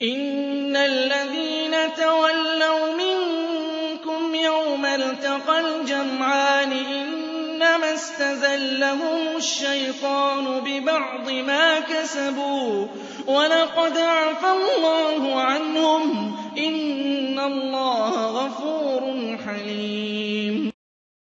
إِنَّ الَّذِينَ تَوَلَّوْا مِنكُمْ يَوْمَ الْتَقَى الْجَمْعَانِ إِنَّمَا اسْتَزَلَّهُمُ الشَّيْطَانُ بِبَعْضِ مَا كَسَبُوا ۖ وَلَقَدْ عَفَا اللَّهُ عَنْهُمْ ۗ إِنَّ اللَّهَ غَفُورٌ حَلِيمٌ